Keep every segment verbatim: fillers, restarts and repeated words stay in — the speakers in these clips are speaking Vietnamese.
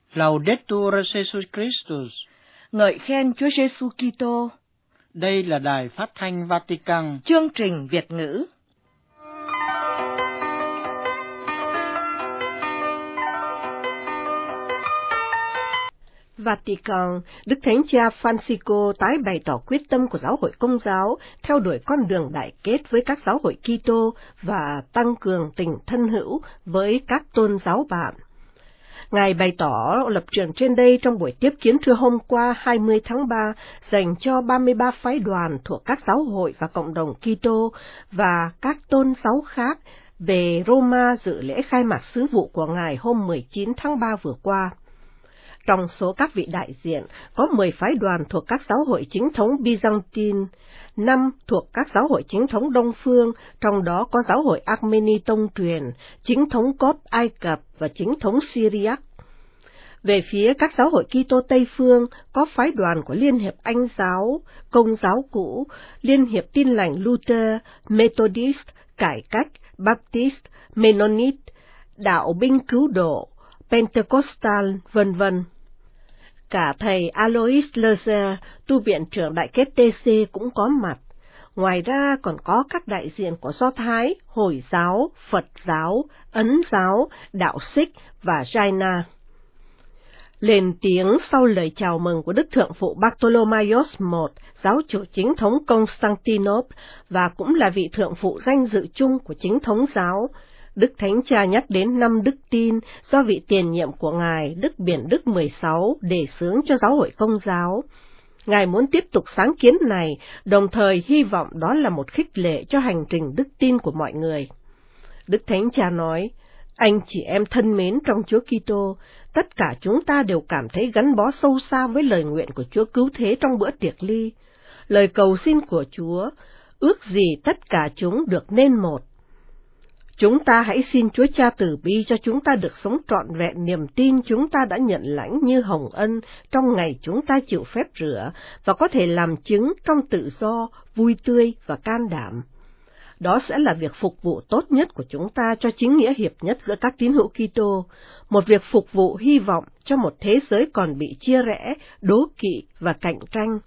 Laudetur Jesus Christus. Ngợi khen Chúa Giêsu Kitô. Đây là Đài Phát thanh Vatican. Chương trình Việt ngữ. Vatican, Đức Thánh Cha Francisco tái bày tỏ quyết tâm của Giáo hội Công giáo theo đuổi con đường đại kết với các giáo hội Kitô và tăng cường tình thân hữu với các tôn giáo bạn. Ngài bày tỏ lập trường trên đây trong buổi tiếp kiến trưa hôm qua hai mươi tháng ba dành cho ba mươi ba phái đoàn thuộc các giáo hội và cộng đồng Kitô và các tôn giáo khác về Roma dự lễ khai mạc sứ vụ của Ngài hôm mười chín tháng ba vừa qua. Trong số các vị đại diện, có mười phái đoàn thuộc các giáo hội chính thống Byzantine, năm thuộc các giáo hội chính thống Đông Phương, trong đó có giáo hội Armeni Tông truyền, chính thống Cốp Ai Cập và chính thống Syriac. Về phía các giáo hội Kitô Tây Phương, có phái đoàn của Liên hiệp Anh giáo, Công giáo cũ, Liên hiệp Tin lành Luther, Methodist, Cải cách, Baptist, Mennonite, Đạo binh cứu độ, Pentecostal, vân vân. Cả thầy Alois Lezer, tu viện trưởng Đại kết tê xê cũng có mặt. Ngoài ra còn có các đại diện của Do Thái, Hồi giáo, Phật giáo, Ấn giáo, Đạo Sikh và Jaina. Lên tiếng sau lời chào mừng của Đức Thượng phụ Bartholomaeus đệ nhị, giáo chủ chính thống Constantinople và cũng là vị thượng phụ danh dự chung của chính thống giáo, Đức Thánh Cha nhắc đến năm đức tin do vị tiền nhiệm của Ngài, Đức Biển Đức mười sáu, đề xướng cho giáo hội Công giáo. Ngài muốn tiếp tục sáng kiến này, đồng thời hy vọng đó là một khích lệ cho hành trình đức tin của mọi người. Đức Thánh Cha nói, anh chị em thân mến trong Chúa Kitô, tất cả chúng ta đều cảm thấy gắn bó sâu xa với lời nguyện của Chúa Cứu Thế trong bữa tiệc ly. Lời cầu xin của Chúa, ước gì tất cả chúng được nên một. Chúng ta hãy xin Chúa Cha từ bi cho chúng ta được sống trọn vẹn niềm tin chúng ta đã nhận lãnh như hồng ân trong ngày chúng ta chịu phép rửa và có thể làm chứng trong tự do, vui tươi và can đảm. Đó sẽ là việc phục vụ tốt nhất của chúng ta cho chính nghĩa hiệp nhất giữa các tín hữu Kitô, một việc phục vụ hy vọng cho một thế giới còn bị chia rẽ, đố kỵ và cạnh tranh.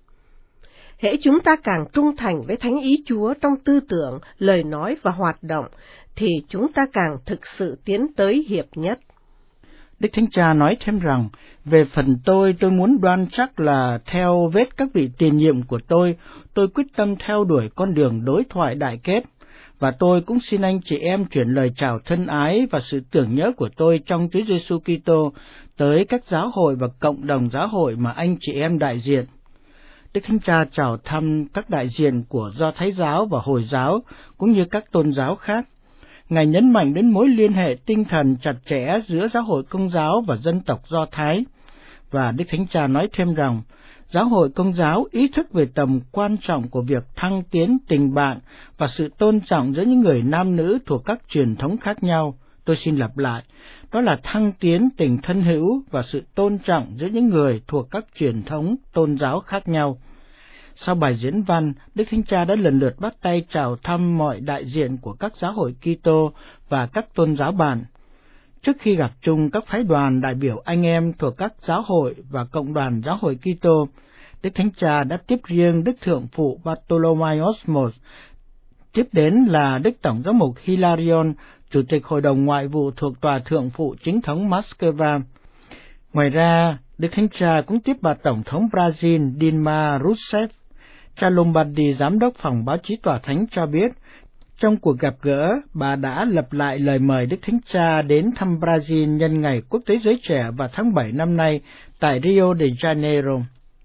Hễ chúng ta càng trung thành với thánh ý Chúa trong tư tưởng, lời nói và hoạt động, thì chúng ta càng thực sự tiến tới hiệp nhất. Đức Thánh Cha nói thêm rằng, về phần tôi, tôi muốn đoan chắc là theo vết các vị tiền nhiệm của tôi, tôi quyết tâm theo đuổi con đường đối thoại đại kết, và tôi cũng xin anh chị em chuyển lời chào thân ái và sự tưởng nhớ của tôi trong Chúa Giêsu Kitô tới các giáo hội và cộng đồng giáo hội mà anh chị em đại diện. Đức Thánh Cha chào thăm các đại diện của Do Thái giáo và Hồi giáo, cũng như các tôn giáo khác. Ngài nhấn mạnh đến mối liên hệ tinh thần chặt chẽ giữa giáo hội Công giáo và dân tộc Do Thái. Và Đức Thánh Cha nói thêm rằng, giáo hội Công giáo ý thức về tầm quan trọng của việc thăng tiến tình bạn và sự tôn trọng giữa những người nam nữ thuộc các truyền thống khác nhau. Tôi xin lặp lại, đó là thăng tiến tình thân hữu và sự tôn trọng giữa những người thuộc các truyền thống tôn giáo khác nhau. Sau bài diễn văn, Đức Thánh Cha đã lần lượt bắt tay chào thăm mọi đại diện của các giáo hội Kitô và các tôn giáo bạn. Trước khi gặp chung các phái đoàn đại biểu anh em thuộc các giáo hội và cộng đoàn giáo hội Kitô, Đức Thánh Cha đã tiếp riêng Đức Thượng phụ Bartholomaeus đệ nhị. Tiếp đến là Đức Tổng giám mục Hilarion, Chủ tịch Hội đồng Ngoại vụ thuộc Tòa Thượng phụ chính thống Moscow. Ngoài ra, Đức Thánh Cha cũng tiếp bà Tổng thống Brazil Dilma Rousseff. Cha Lombardi, Giám đốc Phòng Báo chí Tòa Thánh cho biết, trong cuộc gặp gỡ, bà đã lặp lại lời mời Đức Thánh Cha đến thăm Brazil nhân Ngày Quốc tế Giới Trẻ vào tháng bảy năm nay tại Rio de Janeiro.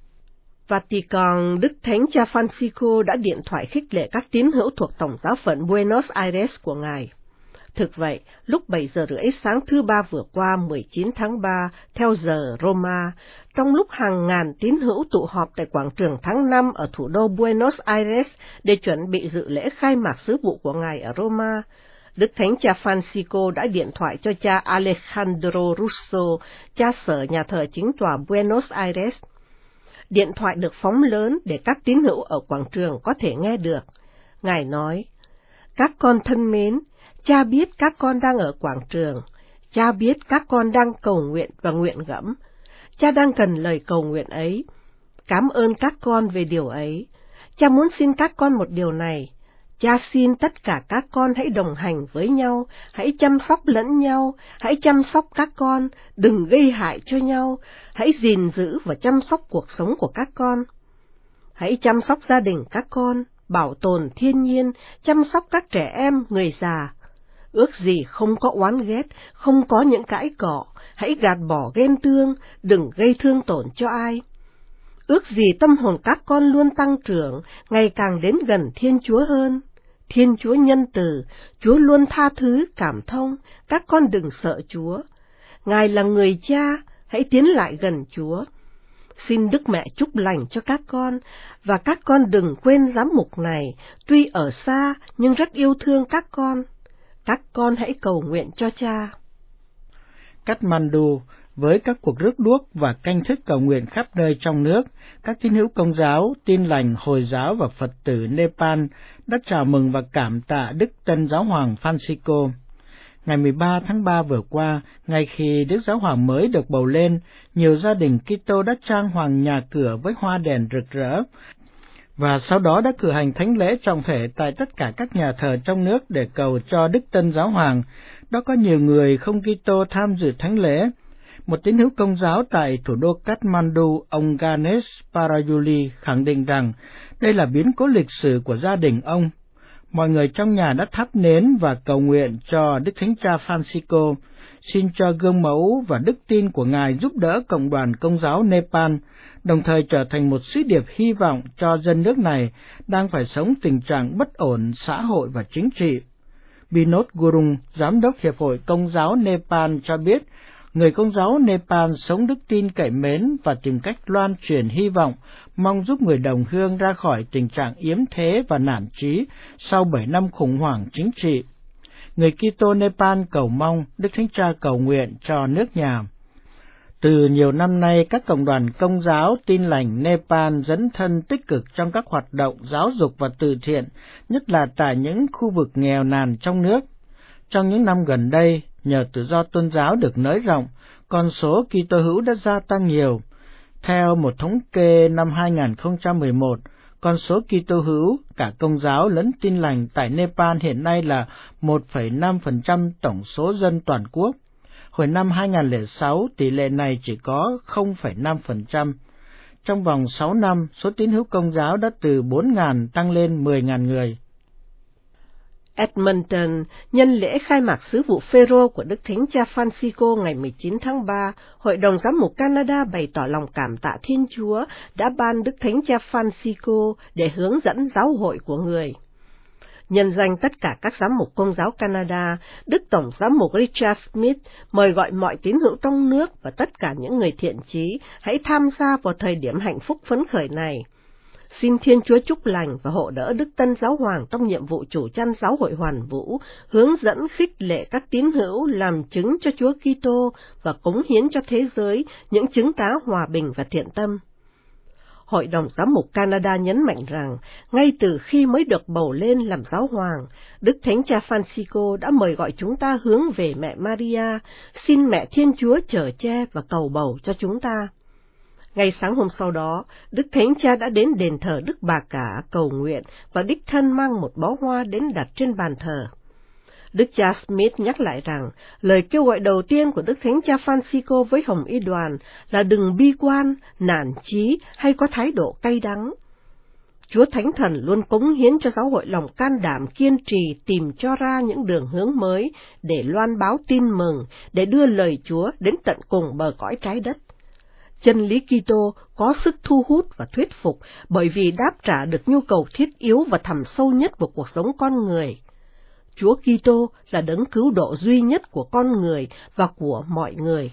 Vatican, Đức Thánh Cha Francisco đã điện thoại khích lệ các tín hữu thuộc Tổng giáo phận Buenos Aires của Ngài. Thực vậy, lúc bảy giờ rưỡi sáng thứ Ba vừa qua mười chín tháng ba, theo giờ Roma, trong lúc hàng ngàn tín hữu tụ họp tại quảng trường tháng năm ở thủ đô Buenos Aires để chuẩn bị dự lễ khai mạc sứ vụ của Ngài ở Roma, Đức Thánh Cha Francisco đã điện thoại cho cha Alejandro Russo, cha sở nhà thờ chính tòa Buenos Aires. Điện thoại được phóng lớn để các tín hữu ở quảng trường có thể nghe được. Ngài nói, các con thân mến, cha biết các con đang ở quảng trường. cha biết các con đang cầu nguyện và nguyện gẫm. Cha đang cần lời cầu nguyện ấy. Cảm ơn các con về điều ấy. Cha muốn xin các con một điều này. Cha xin tất cả các con hãy đồng hành với nhau, hãy chăm sóc lẫn nhau, hãy chăm sóc các con, đừng gây hại cho nhau, hãy gìn giữ và chăm sóc cuộc sống của các con. Hãy chăm sóc gia đình các con, bảo tồn thiên nhiên, chăm sóc các trẻ em, người già. Ước gì không có oán ghét, không có những cãi cọ, hãy gạt bỏ ghen tương, đừng gây thương tổn cho ai. Ước gì tâm hồn các con luôn tăng trưởng, ngày càng đến gần Thiên Chúa hơn. Thiên Chúa nhân từ, Chúa luôn tha thứ, cảm thông, các con đừng sợ Chúa. Ngài là người cha, hãy tiến lại gần Chúa. Xin Đức Mẹ chúc lành cho các con, và các con đừng quên giám mục này, tuy ở xa nhưng rất yêu thương các con. Các con hãy cầu nguyện cho cha. Kathmandu, với các cuộc rước đuốc và canh thức cầu nguyện khắp nơi trong nước, các tín hữu Công giáo, Tin lành, Hồi giáo và Phật tử Nepal đã chào mừng và cảm tạ Đức Tân Giáo hoàng Francisco. Ngày mười ba tháng ba vừa qua, ngay khi Đức Giáo hoàng mới được bầu lên, nhiều gia đình Kitô đã trang hoàng nhà cửa với hoa đèn rực rỡ, và sau đó đã cử hành thánh lễ trọng thể tại tất cả các nhà thờ trong nước để cầu cho Đức Tân Giáo hoàng. Đó có nhiều người không Kitô tham dự thánh lễ. Một tín hữu Công giáo tại thủ đô Kathmandu, ông Ganesh Parayuli khẳng định rằng đây là biến cố lịch sử của gia đình ông. Mọi người trong nhà đã thắp nến và cầu nguyện cho Đức Thánh Cha Francisco, xin cho gương mẫu và đức tin của Ngài giúp đỡ cộng đoàn Công giáo Nepal, đồng thời trở thành một sứ điệp hy vọng cho dân nước này đang phải sống tình trạng bất ổn xã hội và chính trị. Binod Gurung, Giám đốc Hiệp hội Công giáo Nepal cho biết, người Công giáo Nepal sống đức tin cậy mến và tìm cách loan truyền hy vọng, mong giúp người đồng hương ra khỏi tình trạng yếm thế và nản chí sau bảy năm khủng hoảng chính trị. Người Kitô Nepal cầu mong Đức Thánh Cha cầu nguyện cho nước nhà. Từ nhiều năm nay, các cộng đoàn Công giáo Tin lành Nepal dấn thân tích cực trong các hoạt động giáo dục và từ thiện, nhất là tại những khu vực nghèo nàn trong nước. Trong những năm gần đây, nhờ tự do tôn giáo được nới rộng, con số Kitô hữu đã gia tăng nhiều. Theo một thống kê năm hai nghìn không trăm mười một, con số Kitô hữu, cả Công giáo lẫn Tin lành tại Nepal hiện nay là một phẩy năm phần trăm tổng số dân toàn quốc. Hồi năm hai nghìn không trăm lẻ sáu, tỷ lệ này chỉ có không phẩy năm phần trăm. Trong vòng sáu năm, số tín hữu Công giáo đã từ bốn nghìn tăng lên mười nghìn người. Edmonton, nhân lễ khai mạc sứ vụ Phêrô của Đức Thánh Cha Francisco ngày mười chín tháng ba, Hội đồng Giám mục Canada bày tỏ lòng cảm tạ Thiên Chúa đã ban Đức Thánh Cha Francisco để hướng dẫn giáo hội của người. Nhân danh tất cả các giám mục Công giáo Canada, Đức Tổng Giám mục Richard Smith mời gọi mọi tín hữu trong nước và tất cả những người thiện chí hãy tham gia vào thời điểm hạnh phúc phấn khởi này. Xin Thiên Chúa chúc lành và hộ đỡ Đức Tân Giáo hoàng trong nhiệm vụ chủ chăn giáo hội hoàn vũ, hướng dẫn khích lệ các tín hữu làm chứng cho Chúa Kitô và cống hiến cho thế giới những chứng tá hòa bình và thiện tâm. Hội đồng Giám mục Canada nhấn mạnh rằng, ngay từ khi mới được bầu lên làm giáo hoàng, Đức Thánh Cha Francisco đã mời gọi chúng ta hướng về mẹ Maria, xin mẹ Thiên Chúa chở che và cầu bầu cho chúng ta. Ngay sáng hôm sau đó, Đức Thánh Cha đã đến đền thờ Đức Bà Cả cầu nguyện và đích thân mang một bó hoa đến đặt trên bàn thờ. Đức cha Smith nhắc lại rằng, lời kêu gọi đầu tiên của Đức Thánh Cha Francisco với Hồng Y đoàn là đừng bi quan, nản chí hay có thái độ cay đắng. Chúa Thánh Thần luôn cống hiến cho giáo hội lòng can đảm kiên trì tìm cho ra những đường hướng mới để loan báo tin mừng, để đưa lời Chúa đến tận cùng bờ cõi trái đất. Chân lý Kitô có sức thu hút và thuyết phục bởi vì đáp trả được nhu cầu thiết yếu và thẳm sâu nhất của cuộc sống con người. Chúa Kitô là đấng cứu độ duy nhất của con người và của mọi người.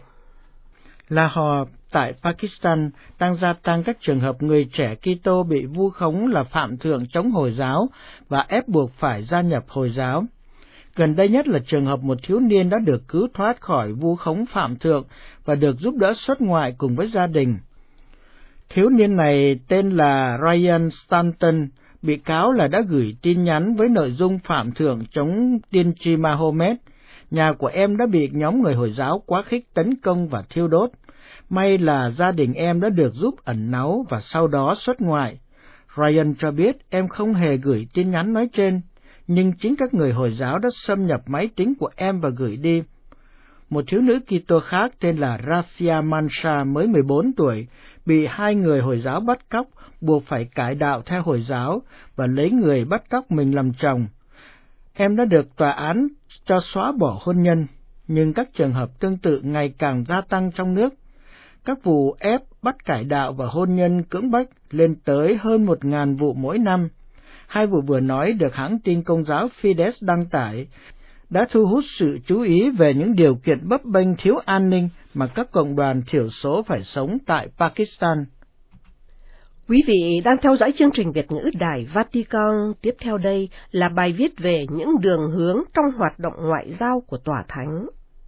Lahore tại Pakistan đang gia tăng các trường hợp người trẻ Kitô bị vu khống là phạm thượng chống Hồi giáo và ép buộc phải gia nhập Hồi giáo. Gần đây nhất là trường hợp một thiếu niên đã được cứu thoát khỏi vu khống phạm thượng và được giúp đỡ xuất ngoại cùng với gia đình. Thiếu niên này tên là Ryan Stanton, bị cáo là đã gửi tin nhắn với nội dung phạm thượng chống tiên tri Mahomet, Nhà của em đã bị nhóm người Hồi giáo quá khích tấn công và thiêu đốt. May là gia đình em đã được giúp ẩn náu và sau đó xuất ngoại. Ryan cho biết em không hề gửi tin nhắn nói trên, nhưng chính các người Hồi giáo đã xâm nhập máy tính của em và gửi đi. Một thiếu nữ Kitô khác tên là Rafia Mansa mới mười bốn tuổi, bị hai người Hồi giáo bắt cóc, buộc phải cải đạo theo Hồi giáo và lấy người bắt cóc mình làm chồng. Em đã được tòa án cho xóa bỏ hôn nhân, nhưng các trường hợp tương tự ngày càng gia tăng trong nước. Các vụ ép, bắt cải đạo và hôn nhân cưỡng bách lên tới hơn một ngàn vụ mỗi năm. Hai vụ vừa nói được hãng tin Công giáo Fides đăng tải đã thu hút sự chú ý về những điều kiện bấp bênh thiếu an ninh mà các cộng đoàn thiểu số phải sống tại Pakistan. Quý vị đang theo dõi chương trình Việt ngữ Đài Vatican. Tiếp theo đây là bài viết về những đường hướng trong hoạt động ngoại giao của Tòa Thánh.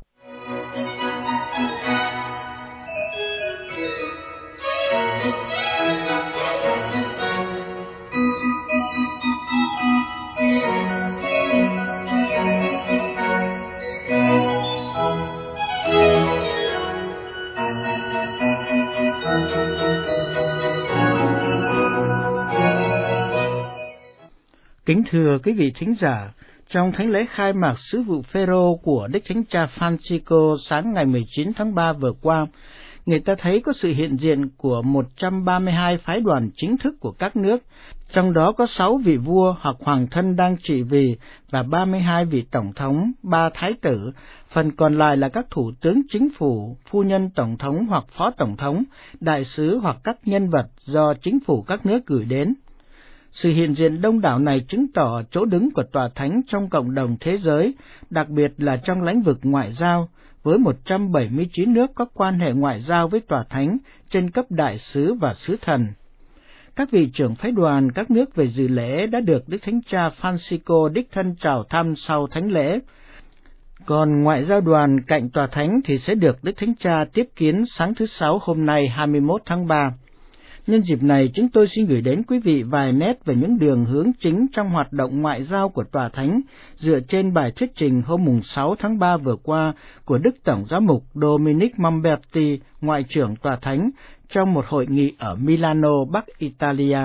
Kính thưa quý vị thính giả, trong thánh lễ khai mạc sứ vụ Phêrô của Đức Thánh Cha Francisco sáng ngày mười chín tháng ba vừa qua, người ta thấy có sự hiện diện của một trăm ba mươi hai phái đoàn chính thức của các nước, trong đó có sáu vị vua hoặc hoàng thân đang trị vì và ba mươi hai vị tổng thống, ba thái tử, phần còn lại là các thủ tướng chính phủ, phu nhân tổng thống hoặc phó tổng thống, đại sứ hoặc các nhân vật do chính phủ các nước gửi đến. Sự hiện diện đông đảo này chứng tỏ chỗ đứng của Tòa Thánh trong cộng đồng thế giới, đặc biệt là trong lĩnh vực ngoại giao, với một trăm bảy mươi chín nước có quan hệ ngoại giao với Tòa Thánh trên cấp đại sứ và sứ thần. Các vị trưởng phái đoàn các nước về dự lễ đã được Đức Thánh Cha Francisco đích thân chào thăm sau thánh lễ. Còn ngoại giao đoàn cạnh Tòa Thánh thì sẽ được Đức Thánh Cha tiếp kiến sáng thứ Sáu hôm nay hai mươi mốt tháng ba. Nhân dịp này, chúng tôi xin gửi đến quý vị vài nét về những đường hướng chính trong hoạt động ngoại giao của Tòa Thánh dựa trên bài thuyết trình hôm sáu tháng ba vừa qua của Đức Tổng giám mục Dominic Mamberti, Ngoại trưởng Tòa Thánh, trong một hội nghị ở Milano, Bắc Italia.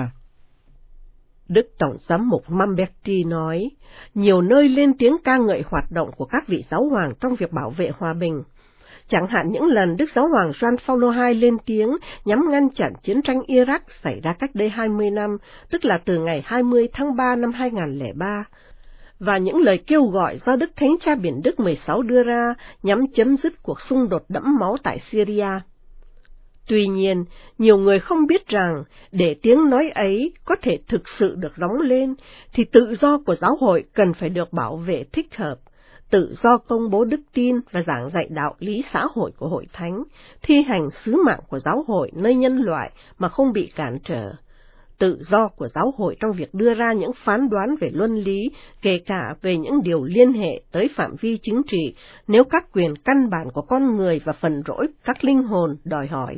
Đức Tổng giám mục Mamberti nói, nhiều nơi lên tiếng ca ngợi hoạt động của các vị giáo hoàng trong việc bảo vệ hòa bình. Chẳng hạn những lần Đức Giáo hoàng Gioan Phaolô đệ nhị lên tiếng nhằm ngăn chặn chiến tranh Iraq xảy ra cách đây hai mươi năm, tức là từ ngày hai mươi tháng ba năm hai nghìn không trăm lẻ ba, và những lời kêu gọi do Đức Thánh Cha Biển Đức mười sáu đưa ra nhằm chấm dứt cuộc xung đột đẫm máu tại Syria. Tuy nhiên, nhiều người không biết rằng để tiếng nói ấy có thể thực sự được gióng lên, thì tự do của giáo hội cần phải được bảo vệ thích hợp. Tự do công bố đức tin và giảng dạy đạo lý xã hội của Hội Thánh, thi hành sứ mạng của giáo hội nơi nhân loại mà không bị cản trở. Tự do của giáo hội trong việc đưa ra những phán đoán về luân lý, kể cả về những điều liên hệ tới phạm vi chính trị, nếu các quyền căn bản của con người và phần rỗi các linh hồn đòi hỏi.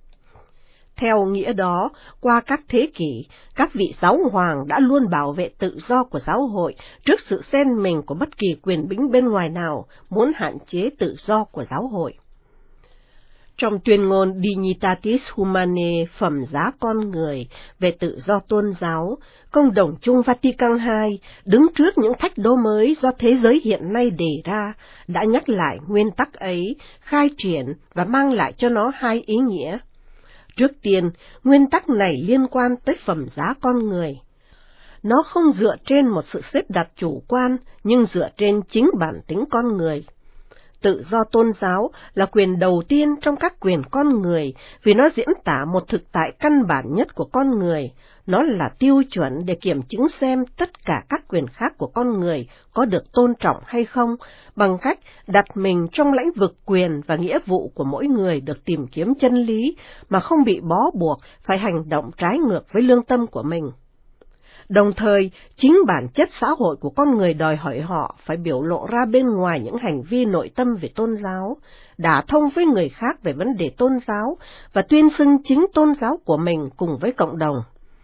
Theo nghĩa đó, qua các thế kỷ, các vị giáo hoàng đã luôn bảo vệ tự do của giáo hội trước sự xen mình của bất kỳ quyền bính bên ngoài nào muốn hạn chế tự do của giáo hội. Trong tuyên ngôn Dignitatis Humanae, phẩm giá con người, về tự do tôn giáo, Công đồng chung Vatican hai, đứng trước những thách đố mới do thế giới hiện nay đề ra, đã nhắc lại nguyên tắc ấy, khai triển và mang lại cho nó hai ý nghĩa. Trước tiên, nguyên tắc này liên quan tới phẩm giá con người. Nó không dựa trên một sự xếp đặt chủ quan, nhưng dựa trên chính bản tính con người. Tự do tôn giáo là quyền đầu tiên trong các quyền con người, vì nó diễn tả một thực tại căn bản nhất của con người. Nó là tiêu chuẩn để kiểm chứng xem tất cả các quyền khác của con người có được tôn trọng hay không, bằng cách đặt mình trong lĩnh vực quyền và nghĩa vụ của mỗi người được tìm kiếm chân lý, mà không bị bó buộc phải hành động trái ngược với lương tâm của mình. Đồng thời, chính bản chất xã hội của con người đòi hỏi họ phải biểu lộ ra bên ngoài những hành vi nội tâm về tôn giáo, đả thông với người khác về vấn đề tôn giáo và tuyên xưng chính tôn giáo của mình cùng với cộng đồng.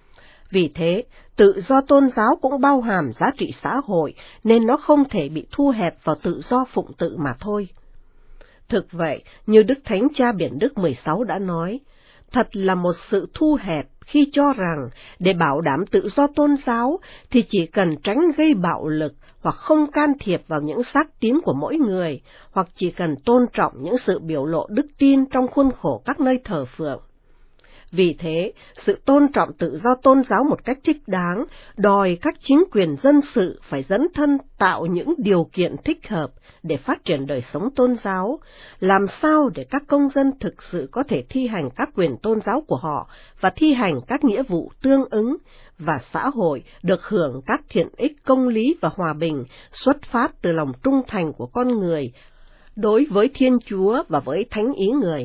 Vì thế, tự do tôn giáo cũng bao hàm giá trị xã hội, nên nó không thể bị thu hẹp vào tự do phụng tự mà thôi. Thực vậy, như Đức Thánh Cha Biển Đức mười sáu đã nói, thật là một sự thu hẹp khi cho rằng để bảo đảm tự do tôn giáo thì chỉ cần tránh gây bạo lực hoặc không can thiệp vào những xác tín của mỗi người, hoặc chỉ cần tôn trọng những sự biểu lộ đức tin trong khuôn khổ các nơi thờ phượng. Vì thế, sự tôn trọng tự do tôn giáo một cách thích đáng đòi các chính quyền dân sự phải dấn thân tạo những điều kiện thích hợp để phát triển đời sống tôn giáo, làm sao để các công dân thực sự có thể thi hành các quyền tôn giáo của họ và thi hành các nghĩa vụ tương ứng, và xã hội được hưởng các thiện ích công lý và hòa bình xuất phát từ lòng trung thành của con người đối với Thiên Chúa và với thánh ý người.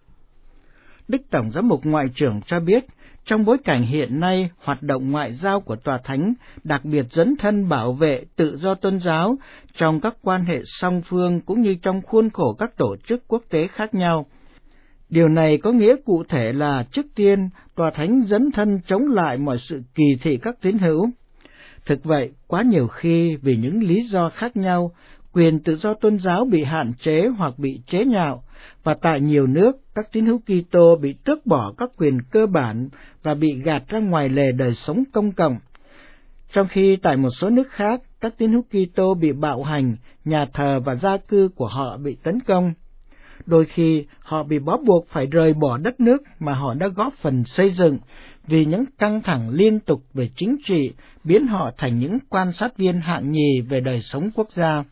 Đức Tổng giám mục Ngoại trưởng cho biết, trong bối cảnh hiện nay, hoạt động ngoại giao của Tòa Thánh đặc biệt dấn thân bảo vệ tự do tôn giáo trong các quan hệ song phương cũng như trong khuôn khổ các tổ chức quốc tế khác nhau. Điều này có nghĩa cụ thể là, trước tiên, Tòa Thánh dấn thân chống lại mọi sự kỳ thị các tín hữu. Thực vậy, quá nhiều khi vì những lý do khác nhau, quyền tự do tôn giáo bị hạn chế hoặc bị chế nhạo, và tại nhiều nước, các tín hữu Kitô bị tước bỏ các quyền cơ bản và bị gạt ra ngoài lề đời sống công cộng. Trong khi tại một số nước khác, các tín hữu Kitô bị bạo hành, nhà thờ và gia cư của họ bị tấn công. Đôi khi, họ bị bó buộc phải rời bỏ đất nước mà họ đã góp phần xây dựng, vì những căng thẳng liên tục về chính trị biến họ thành những quan sát viên hạng nhì về đời sống quốc gia.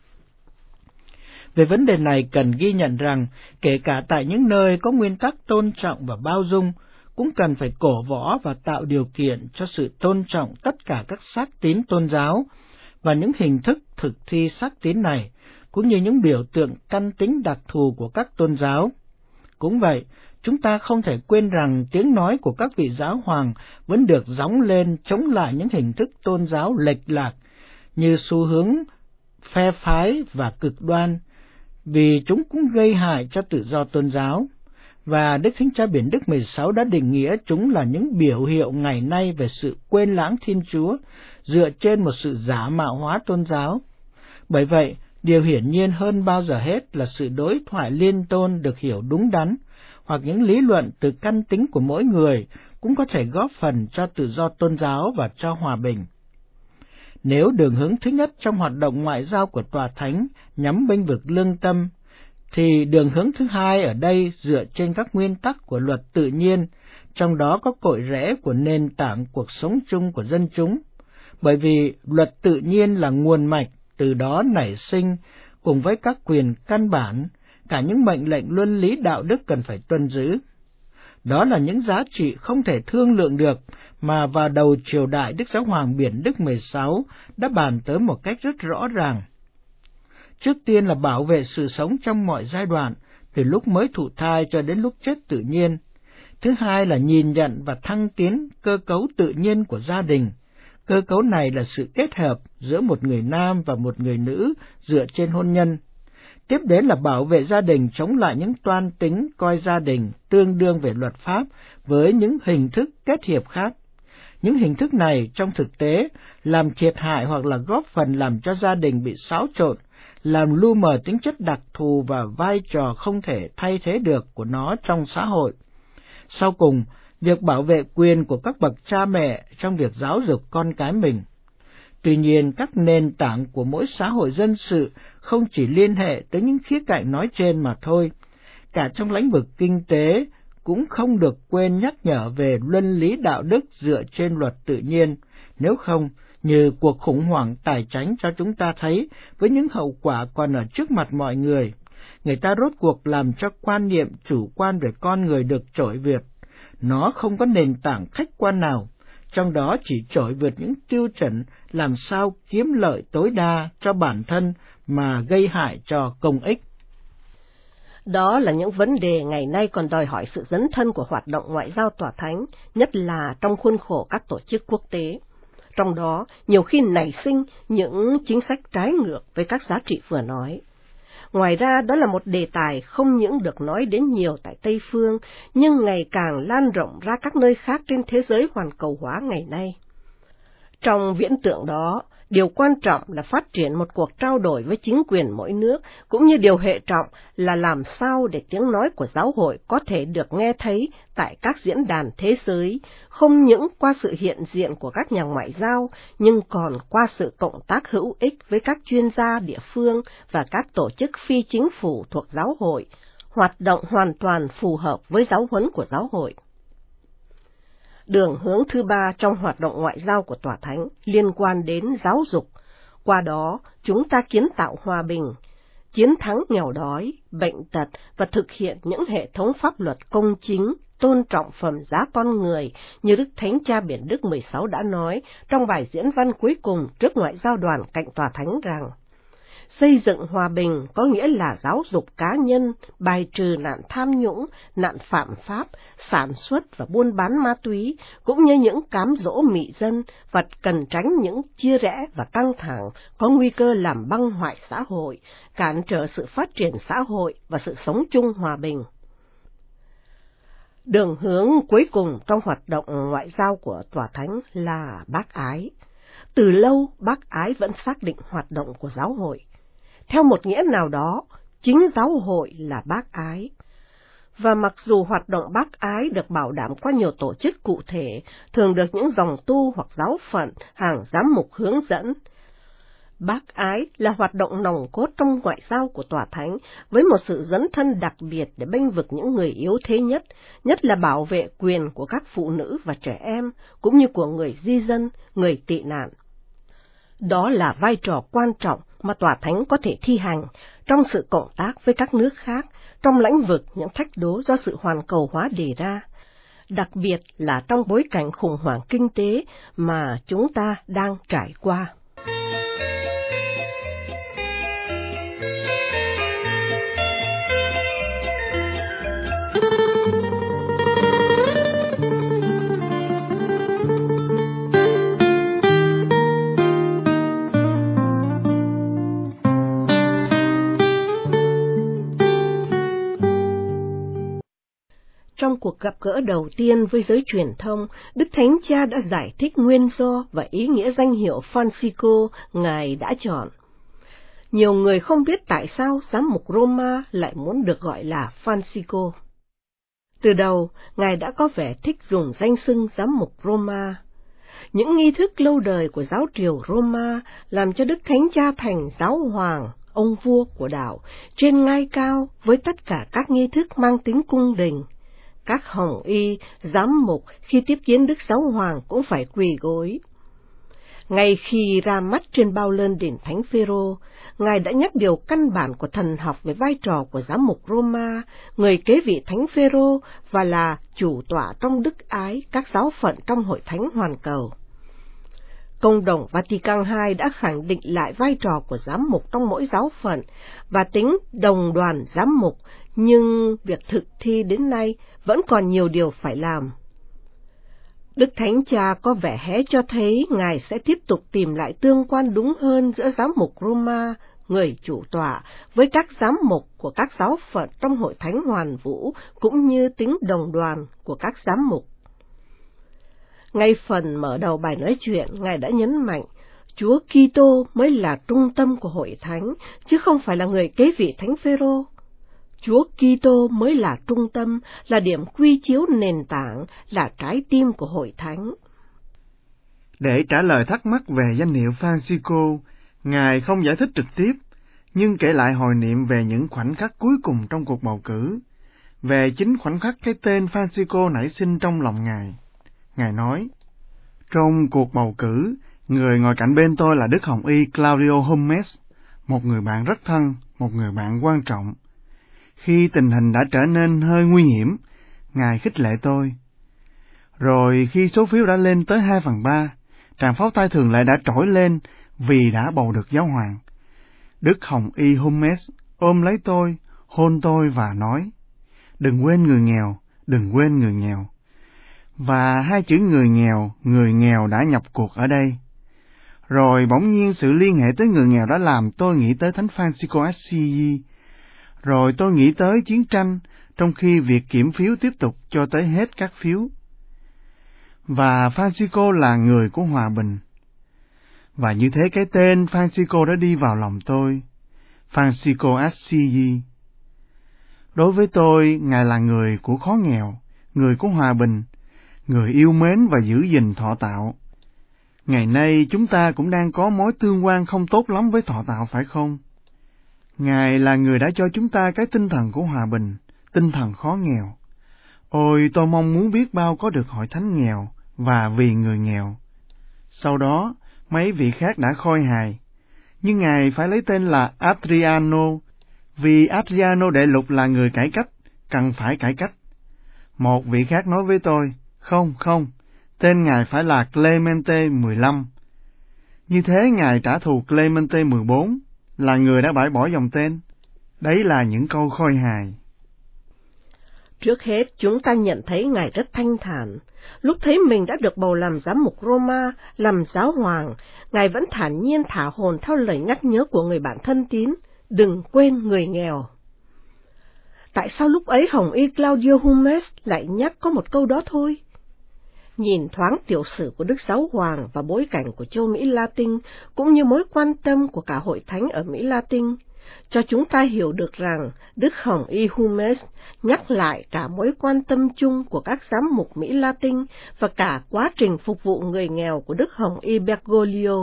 Về vấn đề này cần ghi nhận rằng, kể cả tại những nơi có nguyên tắc tôn trọng và bao dung, cũng cần phải cổ võ và tạo điều kiện cho sự tôn trọng tất cả các xác tín tôn giáo, và những hình thức thực thi xác tín này, cũng như những biểu tượng căn tính đặc thù của các tôn giáo. Cũng vậy, chúng ta không thể quên rằng tiếng nói của các vị giáo hoàng vẫn được gióng lên chống lại những hình thức tôn giáo lệch lạc, như xu hướng phe phái và cực đoan, vì chúng cũng gây hại cho tự do tôn giáo, và Đức Thánh Cha Biển Đức mười sáu đã định nghĩa chúng là những biểu hiệu ngày nay về sự quên lãng Thiên Chúa dựa trên một sự giả mạo hóa tôn giáo. Bởi vậy, điều hiển nhiên hơn bao giờ hết là sự đối thoại liên tôn được hiểu đúng đắn, hoặc những lý luận từ căn tính của mỗi người cũng có thể góp phần cho tự do tôn giáo và cho hòa bình. Nếu đường hướng thứ nhất trong hoạt động ngoại giao của Tòa Thánh nhắm bênh vực lương tâm, thì đường hướng thứ hai ở đây dựa trên các nguyên tắc của luật tự nhiên, trong đó có cội rễ của nền tảng cuộc sống chung của dân chúng. Bởi vì luật tự nhiên là nguồn mạch, từ đó nảy sinh, cùng với các quyền căn bản, cả những mệnh lệnh luân lý đạo đức cần phải tuân giữ. Đó là những giá trị không thể thương lượng được mà vào đầu triều đại Đức Giáo hoàng Biển Đức mười sáu đã bàn tới một cách rất rõ ràng. Trước tiên là bảo vệ sự sống trong mọi giai đoạn, từ lúc mới thụ thai cho đến lúc chết tự nhiên. Thứ hai là nhìn nhận và thăng tiến cơ cấu tự nhiên của gia đình. Cơ cấu này là sự kết hợp giữa một người nam và một người nữ dựa trên hôn nhân. Tiếp đến là bảo vệ gia đình chống lại những toan tính coi gia đình tương đương về luật pháp với những hình thức kết hiệp khác. Những hình thức này trong thực tế làm thiệt hại hoặc là góp phần làm cho gia đình bị xáo trộn, làm lu mờ tính chất đặc thù và vai trò không thể thay thế được của nó trong xã hội. Sau cùng, việc bảo vệ quyền của các bậc cha mẹ trong việc giáo dục con cái mình. Tuy nhiên, các nền tảng của mỗi xã hội dân sự không chỉ liên hệ tới những khía cạnh nói trên mà thôi. Cả trong lĩnh vực kinh tế cũng không được quên nhắc nhở về luân lý đạo đức dựa trên luật tự nhiên, nếu không, như cuộc khủng hoảng tài chính cho chúng ta thấy với những hậu quả còn ở trước mặt mọi người, người ta rốt cuộc làm cho quan niệm chủ quan về con người được trỗi vượt. Nó không có nền tảng khách quan nào, trong đó chỉ trỗi vượt những tiêu chuẩn làm sao kiếm lợi tối đa cho bản thân mà gây hại cho công ích. Đó là những vấn đề ngày nay còn đòi hỏi sự dấn thân của hoạt động ngoại giao Tòa Thánh, nhất là trong khuôn khổ các tổ chức quốc tế. Trong đó, nhiều khi nảy sinh những chính sách trái ngược với các giá trị vừa nói. Ngoài ra, đó là một đề tài không những được nói đến nhiều tại Tây Phương, nhưng ngày càng lan rộng ra các nơi khác trên thế giới hoàn cầu hóa ngày nay. Trong viễn tượng đó, điều quan trọng là phát triển một cuộc trao đổi với chính quyền mỗi nước, cũng như điều hệ trọng là làm sao để tiếng nói của giáo hội có thể được nghe thấy tại các diễn đàn thế giới, không những qua sự hiện diện của các nhà ngoại giao, nhưng còn qua sự cộng tác hữu ích với các chuyên gia địa phương và các tổ chức phi chính phủ thuộc giáo hội, hoạt động hoàn toàn phù hợp với giáo huấn của giáo hội. Đường hướng thứ ba trong hoạt động ngoại giao của Tòa Thánh liên quan đến giáo dục. Qua đó, chúng ta kiến tạo hòa bình, chiến thắng nghèo đói, bệnh tật và thực hiện những hệ thống pháp luật công chính, tôn trọng phẩm giá con người, như Đức Thánh Cha Biển Đức mười sáu đã nói trong bài diễn văn cuối cùng trước ngoại giao đoàn cạnh Tòa Thánh rằng: xây dựng hòa bình có nghĩa là giáo dục cá nhân, bài trừ nạn tham nhũng, nạn phạm pháp, sản xuất và buôn bán ma túy, cũng như những cám dỗ mị dân, và cần tránh những chia rẽ và căng thẳng có nguy cơ làm băng hoại xã hội, cản trở sự phát triển xã hội và sự sống chung hòa bình. Đường hướng cuối cùng trong hoạt động ngoại giao của Tòa Thánh là bác ái. Từ lâu, bác ái vẫn xác định hoạt động của giáo hội. Theo một nghĩa nào đó, chính giáo hội là bác ái. Và mặc dù hoạt động bác ái được bảo đảm qua nhiều tổ chức cụ thể, thường được những dòng tu hoặc giáo phận, hàng giám mục hướng dẫn, bác ái là hoạt động nòng cốt trong ngoại giao của Tòa Thánh, với một sự dấn thân đặc biệt để bênh vực những người yếu thế nhất, nhất là bảo vệ quyền của các phụ nữ và trẻ em, cũng như của người di dân, người tị nạn. Đó là vai trò quan trọng mà Tòa Thánh có thể thi hành trong sự cộng tác với các nước khác, trong lĩnh vực những thách đố do sự hoàn cầu hóa đề ra, đặc biệt là trong bối cảnh khủng hoảng kinh tế mà chúng ta đang trải qua. Trong cuộc gặp gỡ đầu tiên với giới truyền thông, Đức Thánh Cha đã giải thích nguyên do và ý nghĩa danh hiệu Francisco Ngài đã chọn. Nhiều người không biết tại sao giám mục Roma lại muốn được gọi là Francisco. Từ đầu, Ngài đã có vẻ thích dùng danh xưng giám mục Roma. Những nghi thức lâu đời của giáo triều Roma làm cho Đức Thánh Cha thành giáo hoàng, ông vua của đạo, trên ngai cao với tất cả các nghi thức mang tính cung đình. Các hồng y, giám mục khi tiếp kiến Đức Giáo Hoàng cũng phải quỳ gối. Ngay khi ra mắt trên bao lơn đền Thánh Phêrô, Ngài đã nhắc điều căn bản của thần học về vai trò của giám mục Roma, người kế vị Thánh Phêrô và là chủ tọa trong đức ái các giáo phận trong Hội Thánh Hoàn Cầu. Công đồng Vatican hai đã khẳng định lại vai trò của giám mục trong mỗi giáo phận và tính đồng đoàn giám mục, nhưng việc thực thi đến nay vẫn còn nhiều điều phải làm. Đức Thánh Cha có vẻ hé cho thấy Ngài sẽ tiếp tục tìm lại tương quan đúng hơn giữa giám mục Roma, người chủ tọa, với các giám mục của các giáo phận trong Hội Thánh Hoàn Vũ, cũng như tính đồng đoàn của các giám mục. Ngay phần mở đầu bài nói chuyện, Ngài đã nhấn mạnh, Chúa Kitô mới là trung tâm của Hội Thánh, chứ không phải là người kế vị Thánh Phêrô. Chúa Kitô mới là trung tâm, là điểm quy chiếu nền tảng, là trái tim của Hội Thánh. Để trả lời thắc mắc về danh hiệu Francisco, Ngài không giải thích trực tiếp, nhưng kể lại hồi niệm về những khoảnh khắc cuối cùng trong cuộc bầu cử, về chính khoảnh khắc cái tên Francisco nảy sinh trong lòng Ngài. Ngài nói, trong cuộc bầu cử, người ngồi cạnh bên tôi là Đức Hồng Y Claudio Hummes, một người bạn rất thân, một người bạn quan trọng. Khi tình hình đã trở nên hơi nguy hiểm, Ngài khích lệ tôi. Rồi khi số phiếu đã lên tới hai phần ba, tràng pháo tay thường lệ đã trỗi lên vì đã bầu được giáo hoàng. Đức Hồng Y Hummes ôm lấy tôi, hôn tôi và nói, đừng quên người nghèo, đừng quên người nghèo. Và hai chữ người nghèo, người nghèo đã nhập cuộc ở đây. Rồi bỗng nhiên sự liên hệ tới người nghèo đã làm tôi nghĩ tới Thánh Francisco Assisi, Rồi tôi nghĩ tới chiến tranh, trong khi việc kiểm phiếu tiếp tục cho tới hết các phiếu. Và Francisco là người của hòa bình. Và như thế cái tên Francisco đã đi vào lòng tôi, Francisco Assisi. Đối với tôi, Ngài là người của khó nghèo, người của hòa bình, người yêu mến và giữ gìn thọ tạo. Ngày nay chúng ta cũng đang có mối tương quan không tốt lắm với thọ tạo, phải không? Ngài là người đã cho chúng ta cái tinh thần của hòa bình, tinh thần khó nghèo. Ôi, tôi mong muốn biết bao có được hội thánh nghèo và vì người nghèo. Sau đó, mấy vị khác đã khôi hài, nhưng Ngài phải lấy tên là Adriano, vì Adriano Đệ Lục là người cải cách, cần phải cải cách. Một vị khác nói với tôi, không, không, tên Ngài phải là Clemente mười lăm. Như thế Ngài trả thù Clemente mười bốn, là người đã bãi bỏ dòng tên. Đấy là những câu khôi hài. Trước hết, chúng ta nhận thấy Ngài rất thanh thản. Lúc thấy mình đã được bầu làm giám mục Roma, làm giáo hoàng, Ngài vẫn thản nhiên thả hồn theo lời nhắc nhớ của người bạn thân tín, đừng quên người nghèo. Tại sao lúc ấy Hồng Y Claudio Humes lại nhắc có một câu đó thôi? Nhìn thoáng tiểu sử của Đức Giáo Hoàng và bối cảnh của châu Mỹ Latin, cũng như mối quan tâm của cả hội thánh ở Mỹ Latin, cho chúng ta hiểu được rằng Đức Hồng Y Humes nhắc lại cả mối quan tâm chung của các giám mục Mỹ Latin và cả quá trình phục vụ người nghèo của Đức Hồng Y Bergoglio.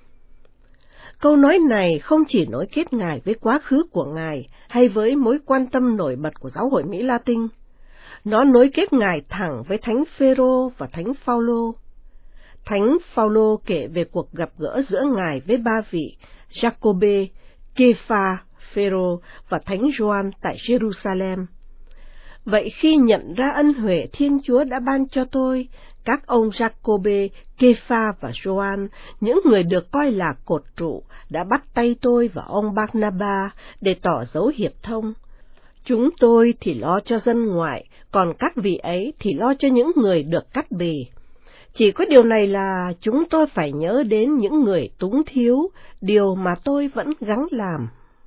Câu nói này không chỉ nối kết Ngài với quá khứ của Ngài hay với mối quan tâm nổi bật của giáo hội Mỹ Latin. Nó nối kết Ngài thẳng với Thánh Phêrô và Thánh Phaolô. Thánh Phaolô kể về cuộc gặp gỡ giữa Ngài với ba vị Giacôbê, Kepha, Phêrô và Thánh Gioan tại Jerusalem. Vậy khi nhận ra ân huệ Thiên Chúa đã ban cho tôi, các ông Giacôbê, Kepha và Gioan, những người được coi là cột trụ, đã bắt tay tôi và ông Barnaba để tỏ dấu hiệp thông. Chúng tôi thì lo cho dân ngoại, còn các vị ấy thì lo cho những người được cắt bì. Chỉ có điều này là chúng tôi phải nhớ đến những người túng thiếu, điều mà tôi vẫn gắng làm.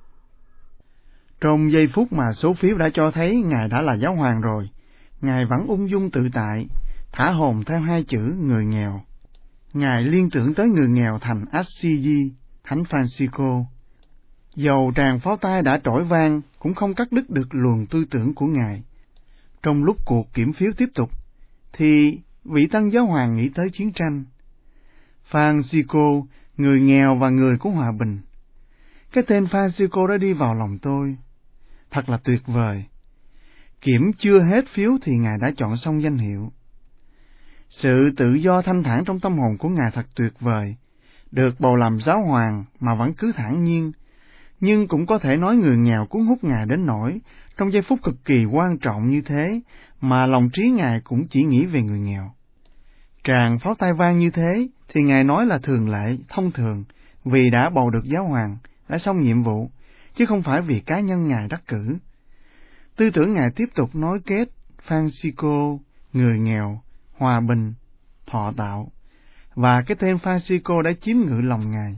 Trong giây phút mà số phiếu đã cho thấy Ngài đã là giáo hoàng rồi, Ngài vẫn ung dung tự tại, thả hồn theo hai chữ người nghèo. Ngài liên tưởng tới người nghèo thành Assisi, Thánh Francisco. Dầu tràng pháo tay đã trỗi vang, cũng không cắt đứt được luồng tư tưởng của Ngài. Trong lúc cuộc kiểm phiếu tiếp tục, thì vị tân giáo hoàng nghĩ tới chiến tranh. Francisco, người nghèo và người của hòa bình. Cái tên Francisco đã đi vào lòng tôi. Thật là tuyệt vời. Kiểm chưa hết phiếu thì Ngài đã chọn xong danh hiệu. Sự tự do thanh thản trong tâm hồn của Ngài thật tuyệt vời. Được bầu làm giáo hoàng mà vẫn cứ thản nhiên, nhưng cũng có thể nói người nghèo cuốn hút Ngài đến nỗi, trong giây phút cực kỳ quan trọng như thế, mà lòng trí Ngài cũng chỉ nghĩ về người nghèo. Tràng pháo tay vang như thế, thì Ngài nói là thường lệ, thông thường, vì đã bầu được giáo hoàng, đã xong nhiệm vụ, chứ không phải vì cá nhân Ngài đắc cử. Tư tưởng Ngài tiếp tục nối kết Francisco, người nghèo, hòa bình, thọ tạo, và cái tên Francisco đã chiếm ngự lòng Ngài.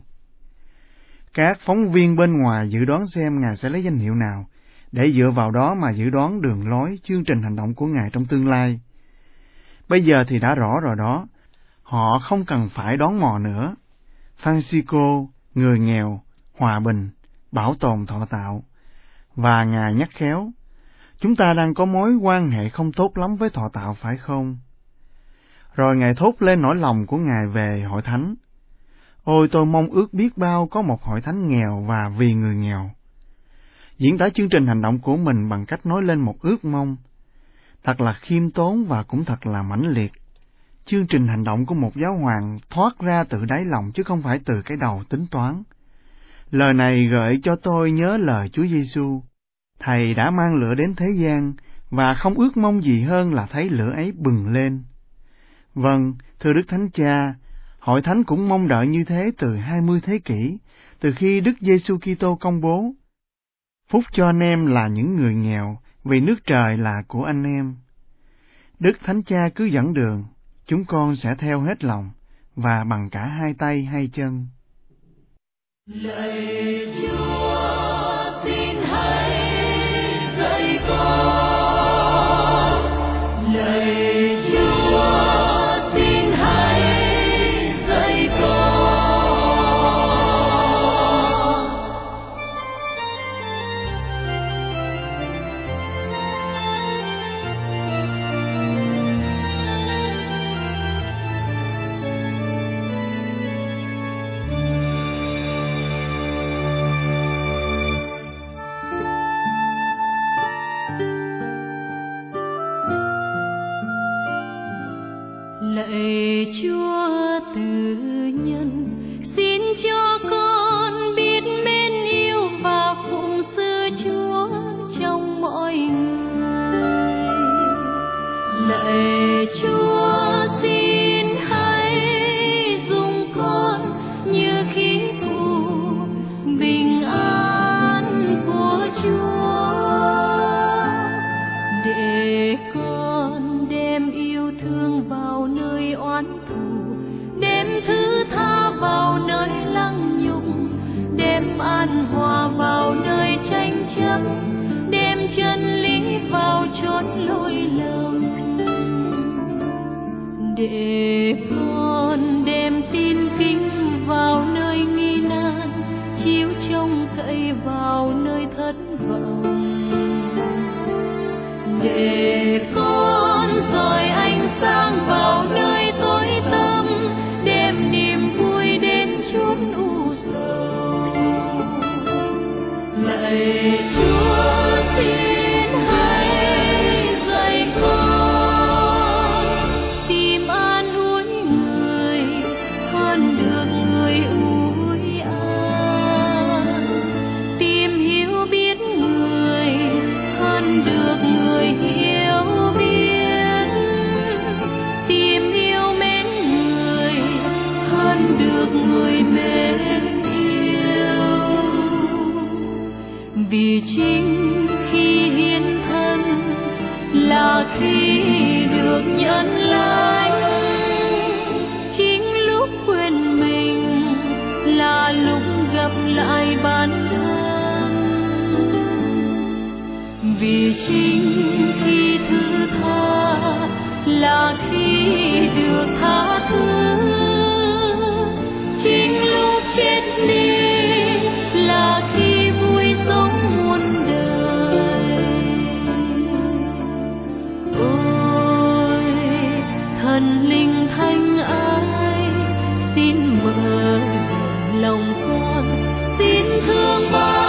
Các phóng viên bên ngoài dự đoán xem Ngài sẽ lấy danh hiệu nào, để dựa vào đó mà dự đoán đường lối, chương trình hành động của Ngài trong tương lai. Bây giờ thì đã rõ rồi đó, họ không cần phải đoán mò nữa. Francisco, người nghèo, hòa bình, bảo tồn thọ tạo. Và Ngài nhắc khéo, chúng ta đang có mối quan hệ không tốt lắm với thọ tạo phải không? Rồi Ngài thốt lên nỗi lòng của Ngài về hội thánh. Ôi, tôi mong ước biết bao có một hội thánh nghèo và vì người nghèo. Diễn tả chương trình hành động của mình bằng cách nói lên một ước mong. Thật là khiêm tốn và cũng thật là mãnh liệt. Chương trình hành động của một giáo hoàng thoát ra từ đáy lòng chứ không phải từ cái đầu tính toán. Lời này gợi cho tôi nhớ lời Chúa Giêsu. Thầy đã mang lửa đến thế gian và không ước mong gì hơn là thấy lửa ấy bừng lên. Vâng, thưa Đức Thánh Cha, hội thánh cũng mong đợi như thế từ hai mươi thế kỷ, từ khi Đức Giêsu Kitô công bố: Phúc cho anh em là những người nghèo, vì nước trời là của anh em. Đức Thánh Cha cứ dẫn đường, chúng con sẽ theo hết lòng và bằng cả hai tay hai chân. Lạy Chúa, xin hãy Lạy Chúa từ nhân, xin cho con biết mến yêu và phụng sự Chúa trong mọi người. Lạy Chúa, xin hãy dùng con như khí cụ bình an của Chúa, để con đem yêu thương vào nơi oán thù, đem thứ tha vào nơi lăng nhục, đem an hòa vào nơi tranh chấp, đem chân lý vào chốn lỗi lầm, để con đem tin kính vào nơi nghi nan, chiếu trông cậy vào nơi thất vọng, để con soi ánh sáng vào nơi tối tăm, đem niềm vui đến chốn u sầu. Lạy Chúa, xin hãy dạy con tìm an ủi người hơn được người ủi an, tìm hiểu biết người hơn được người hiểu biết, tìm yêu mến người hơn được người mến yêu. Vì chính khi hiến thân là khi được nhận lại, chính lúc quên mình là lúc gặp lại bản thân. Vì chính khi thứ tha là khi được tha thứ, chính lúc chết đi là khi vui sống muôn đời. Ôi thần linh thánh ái, xin mở rộng lòng con, xin thương bao